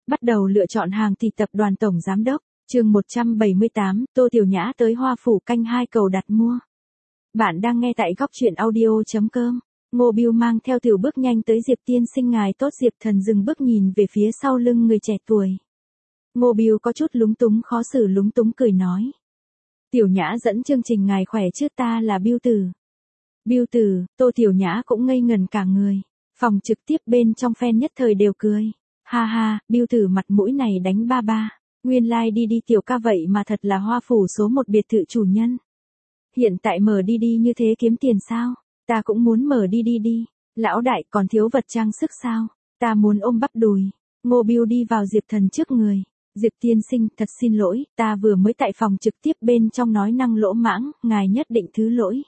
Bắt đầu lựa chọn hàng thì tập đoàn tổng giám đốc, chương 178, Tô Tiểu Nhã tới Hoa Phủ canh 2 cầu đặt mua. Bạn đang nghe tại góc truyện audio.com. Ngô Biêu mang theo Tiểu bước nhanh tới Diệp tiên sinh ngài tốt. Diệp Thần dừng bước nhìn về phía sau lưng người trẻ tuổi. Ngô Biêu có chút lúng túng khó xử lúng túng cười nói. Tiểu Nhã dẫn chương trình ngài khỏe chứ, ta là Biêu Tử. Biêu Tử, Tô Tiểu Nhã cũng ngây ngần cả người. Phòng trực tiếp bên trong fan nhất thời đều cười. Ha ha, Biêu Tử mặt mũi này đánh ba ba. Nguyên lai đi tiểu ca vậy mà thật là Hoa Phủ số 1 biệt thự chủ nhân. Hiện tại mở đi như thế kiếm tiền sao? Ta cũng muốn mở đi. Lão đại còn thiếu vật trang sức sao? Ta muốn ôm bắp đùi. Ngô Biêu đi vào Diệp Thần trước người. Diệp tiên sinh, thật xin lỗi, ta vừa mới tại phòng trực tiếp bên trong nói năng lỗ mãng, ngài nhất định thứ lỗi.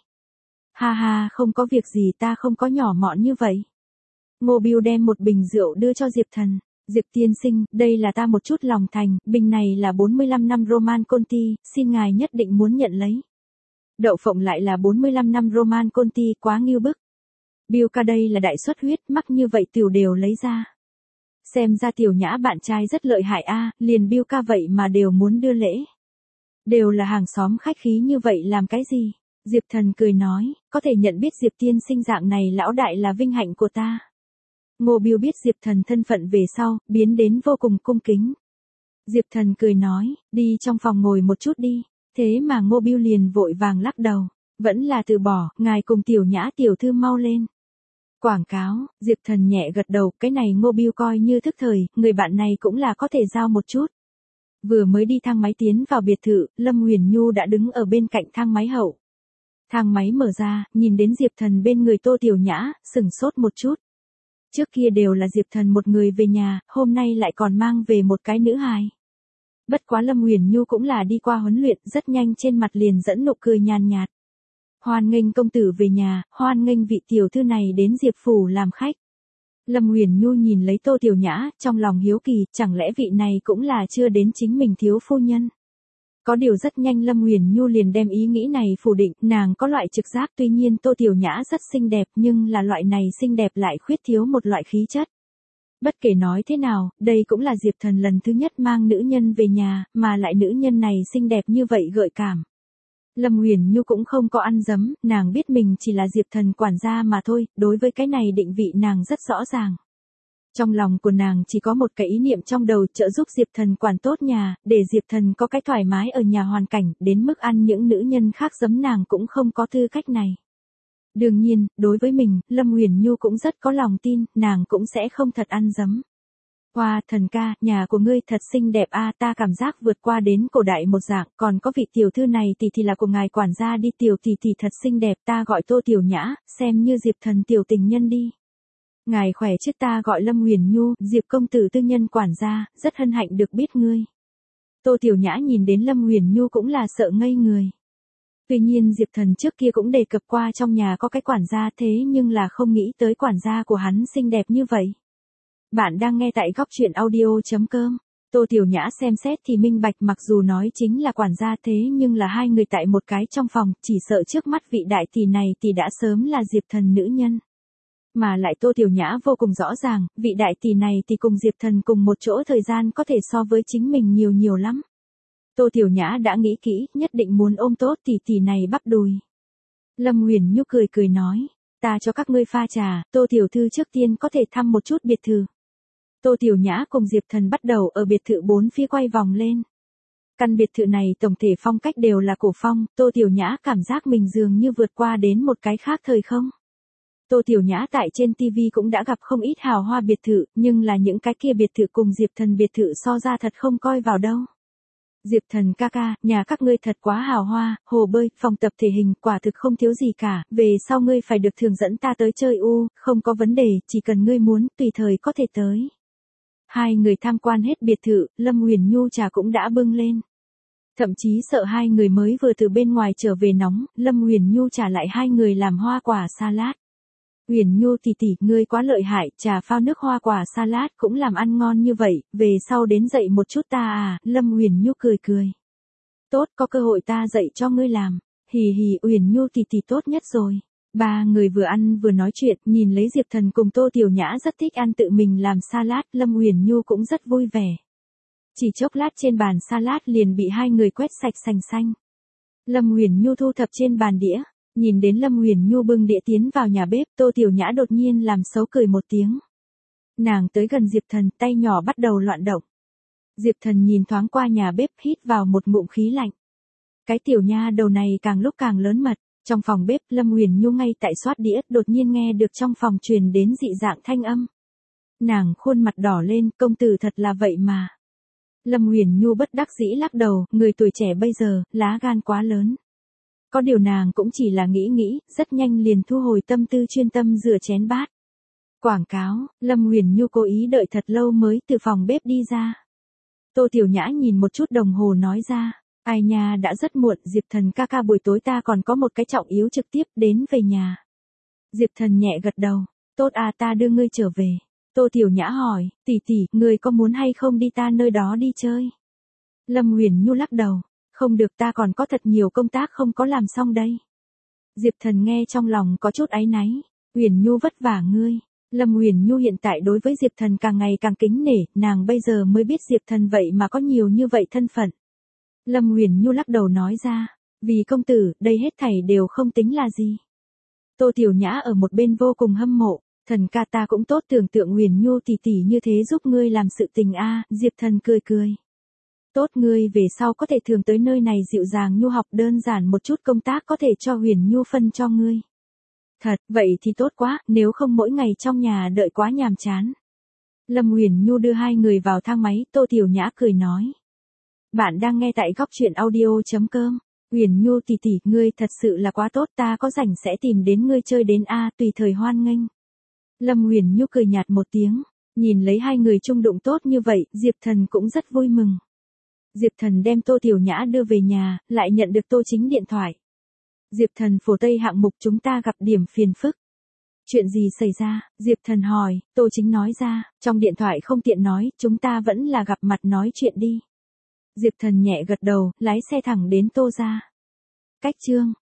Ha ha, không có việc gì, ta không có nhỏ mọn như vậy. Ngô Biêu đem một bình rượu đưa cho Diệp Thần. Diệp tiên sinh, đây là ta một chút lòng thành, bình này là 45 năm Roman Conti, xin ngài nhất định muốn nhận lấy. Đậu phộng lại là 45 năm Roman Conti, quá ngưu bức. Biêu ca đây là đại suất huyết, mắc như vậy tiểu đều lấy ra. Xem ra Tiểu Nhã bạn trai rất lợi hại a, liền Biêu ca vậy mà đều muốn đưa lễ. Đều là hàng xóm khách khí như vậy làm cái gì? Diệp Thần cười nói, có thể nhận biết Diệp tiên sinh dạng này lão đại là vinh hạnh của ta. Ngô Biêu biết Diệp Thần thân phận về sau, biến đến vô cùng cung kính. Diệp Thần cười nói, đi trong phòng ngồi một chút đi. Thế mà Ngô Biêu liền vội vàng lắc đầu, vẫn là từ bỏ, ngài cùng Tiểu Nhã tiểu thư mau lên. Quảng cáo, Diệp Thần nhẹ gật đầu, cái này Ngô Biêu coi như thức thời, người bạn này cũng là có thể giao một chút. Vừa mới đi thang máy tiến vào biệt thự, Lâm Huyền Nhu đã đứng ở bên cạnh thang máy hậu. Thang máy mở ra, nhìn đến Diệp Thần bên người Tô Tiểu Nhã, sửng sốt một chút. Trước kia đều là Diệp Thần một người về nhà, hôm nay lại còn mang về một cái nữ hài. Bất quá Lâm Huyền Nhu cũng là đi qua huấn luyện, rất nhanh trên mặt liền dẫn nụ cười nhàn nhạt. Hoan nghênh công tử về nhà, hoan nghênh vị tiểu thư này đến Diệp phủ làm khách. Lâm Huyền Nhu nhìn lấy Tô Tiểu Nhã, trong lòng hiếu kỳ, chẳng lẽ vị này cũng là chưa đến chính mình thiếu phu nhân. Có điều rất nhanh Lâm Huyền Nhu liền đem ý nghĩ này phủ định, nàng có loại trực giác, tuy nhiên Tô Tiểu Nhã rất xinh đẹp nhưng là loại này xinh đẹp lại khuyết thiếu một loại khí chất. Bất kể nói thế nào, đây cũng là Diệp Thần lần thứ nhất mang nữ nhân về nhà, mà lại nữ nhân này xinh đẹp như vậy gợi cảm. Lâm Huyền Nhu cũng không có ăn dấm, nàng biết mình chỉ là Diệp Thần quản gia mà thôi, đối với cái này định vị nàng rất rõ ràng. Trong lòng của nàng chỉ có một cái ý niệm trong đầu, trợ giúp Diệp Thần quản tốt nhà, để Diệp Thần có cái thoải mái ở nhà hoàn cảnh, đến mức ăn những nữ nhân khác dấm nàng cũng không có tư cách này. Đương nhiên, đối với mình, Lâm Huyền Nhu cũng rất có lòng tin, nàng cũng sẽ không thật ăn dấm. Hoa, Thần ca, nhà của ngươi thật xinh đẹp a, ta cảm giác vượt qua đến cổ đại một dạng, còn có vị tiểu thư này thì là của ngài quản gia đi, tiểu tỷ thật xinh đẹp, ta gọi Tô Tiểu Nhã, xem như Diệp Thần tiểu tình nhân đi. Ngài khỏe chứ, ta gọi Lâm Huyền Nhu, Diệp công tử tư nhân quản gia, rất hân hạnh được biết ngươi. Tô Tiểu Nhã nhìn đến Lâm Huyền Nhu cũng là sợ ngây người. Tuy nhiên Diệp Thần trước kia cũng đề cập qua trong nhà có cái quản gia, thế nhưng là không nghĩ tới quản gia của hắn xinh đẹp như vậy. Bạn đang nghe tại góc truyện audio.com. Tô Tiểu Nhã xem xét thì minh bạch, mặc dù nói chính là quản gia thế nhưng là hai người tại một cái trong phòng, chỉ sợ trước mắt vị đại tỷ này thì đã sớm là Diệp Thần nữ nhân. Mà lại Tô Tiểu Nhã vô cùng rõ ràng, vị đại tỷ này thì cùng Diệp Thần cùng một chỗ thời gian có thể so với chính mình nhiều lắm. Tô Tiểu Nhã đã nghĩ kỹ, nhất định muốn ôm tốt tỷ này bắp đùi. Lâm Huyền Nhu cười nói, ta cho các ngươi pha trà, Tô tiểu thư trước tiên có thể thăm một chút biệt thự. Tô Tiểu Nhã cùng Diệp Thần bắt đầu ở biệt thự bốn phía quay vòng lên. Căn biệt thự này tổng thể phong cách đều là cổ phong, Tô Tiểu Nhã cảm giác mình dường như vượt qua đến một cái khác thời không. Tô Tiểu Nhã tại trên TV cũng đã gặp không ít hào hoa biệt thự, nhưng là những cái kia biệt thự cùng Diệp Thần biệt thự so ra thật không coi vào đâu. Diệp Thần ca ca, nhà các ngươi thật quá hào hoa, hồ bơi, phòng tập thể hình, quả thực không thiếu gì cả, về sau ngươi phải được thường dẫn ta tới chơi không có vấn đề, chỉ cần ngươi muốn, tùy thời có thể tới. Hai người tham quan hết biệt thự, Lâm Huyền Nhu trà cũng đã bưng lên. Thậm chí sợ hai người mới vừa từ bên ngoài trở về nóng, Lâm Huyền Nhu trả lại hai người làm hoa quả salad. Huyền Nhu tỷ, ngươi quá lợi hại, trà phao nước hoa quả salad cũng làm ăn ngon như vậy, về sau đến dạy một chút ta à, Lâm Huyền Nhu cười. Tốt, có cơ hội ta dạy cho ngươi làm, hì, Huyền Nhu tỷ tốt nhất rồi. Ba người vừa ăn vừa nói chuyện, nhìn lấy Diệp Thần cùng Tô Tiểu Nhã rất thích ăn tự mình làm salad, Lâm Uyển Nhu cũng rất vui vẻ. Chỉ chốc lát trên bàn salad liền bị hai người quét sạch sành xanh. Lâm Uyển Nhu thu thập trên bàn đĩa, nhìn đến Lâm Uyển Nhu bưng đĩa tiến vào nhà bếp, Tô Tiểu Nhã đột nhiên làm xấu cười một tiếng. Nàng tới gần Diệp Thần, tay nhỏ bắt đầu loạn động. Diệp Thần nhìn thoáng qua nhà bếp, hít vào một ngụm khí lạnh. Cái tiểu nha đầu này càng lúc càng lớn mật. Trong phòng bếp, Lâm Uyển Nhu ngay tại xoát đĩa, đột nhiên nghe được trong phòng truyền đến dị dạng thanh âm. Nàng khuôn mặt đỏ lên, công tử thật là vậy mà. Lâm Uyển Nhu bất đắc dĩ lắc đầu, người tuổi trẻ bây giờ, lá gan quá lớn. Có điều nàng cũng chỉ là nghĩ, rất nhanh liền thu hồi tâm tư chuyên tâm rửa chén bát. Quảng cáo, Lâm Uyển Nhu cố ý đợi thật lâu mới từ phòng bếp đi ra. Tô Tiểu Nhã nhìn một chút đồng hồ nói ra, ai nha đã rất muộn, Diệp Thần ca ca buổi tối ta còn có một cái trọng yếu trực tiếp đến về nhà. Diệp Thần nhẹ gật đầu, tốt à ta đưa ngươi trở về. Tô Tiểu Nhã hỏi, tỷ tỷ, ngươi có muốn hay không đi ta nơi đó đi chơi? Lâm Uyển Nhu lắc đầu, không được ta còn có thật nhiều công tác không có làm xong đây. Diệp Thần nghe trong lòng có chút áy náy, Uyển Nhu vất vả ngươi. Lâm Uyển Nhu hiện tại đối với Diệp Thần càng ngày càng kính nể, nàng bây giờ mới biết Diệp Thần vậy mà có nhiều như vậy thân phận. Lâm Uyển Nhu lắc đầu nói ra, vì công tử, đây hết thảy đều không tính là gì. Tô Tiểu Nhã ở một bên vô cùng hâm mộ, Thần ca ta cũng tốt tưởng tượng Uyển Nhu tỷ tỷ như thế giúp ngươi làm sự tình a. Diệp Thần cười cười. Tốt ngươi về sau có thể thường tới nơi này dịu dàng nhu học đơn giản một chút công tác có thể cho Uyển Nhu phân cho ngươi. Thật, vậy thì tốt quá, nếu không mỗi ngày trong nhà đợi quá nhàm chán. Lâm Uyển Nhu đưa hai người vào thang máy, Tô Tiểu Nhã cười nói. Bạn đang nghe tại góc truyện audio.com. Uyển Nhu tỷ tỷ, ngươi thật sự là quá tốt, ta có rảnh sẽ tìm đến ngươi chơi đến a, tùy thời hoan nghênh. Lâm Uyển Nhu cười nhạt một tiếng, nhìn lấy hai người chung đụng tốt như vậy, Diệp Thần cũng rất vui mừng. Diệp Thần đem Tô Tiểu Nhã đưa về nhà, lại nhận được Tô Chính điện thoại. Diệp Thần phổ Tây hạng mục chúng ta gặp điểm phiền phức. Chuyện gì xảy ra? Diệp Thần hỏi, Tô Chính nói ra, trong điện thoại không tiện nói, chúng ta vẫn là gặp mặt nói chuyện đi. Diệp Thần nhẹ gật đầu, lái xe thẳng đến Tô gia. Cách chương